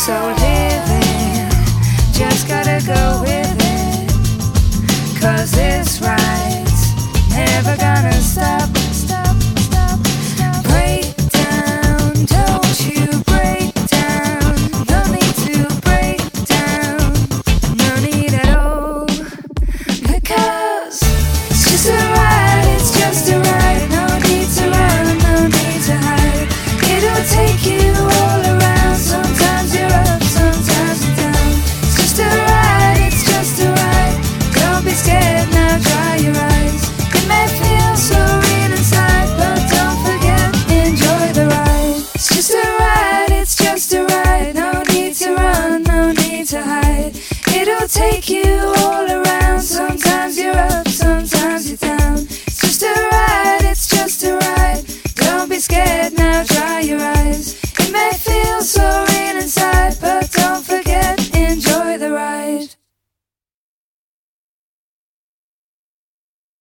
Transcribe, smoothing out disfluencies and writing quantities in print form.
So living, just gotta go with it, 'cause this ride's never gonna stop. Break down, don't you break down. No need to break down, no need at all. Because it's just a ride, it's just a ride. No need to run, no need to hide. It'll take you all around. Sometimes you're up, sometimes you're down. It's just a ride, it's just a ride. Don't be scared, now dry your eyes. It may feel so real inside, but don't forget, enjoy the ride. It's just a ride, it's just a ride. No need to run, no need to hide. It'll take you all around. Sometimes you're up, sometimes you're down. It's just a ride, it's just a ride. Don't be scared, now dry your eyes. It may feel so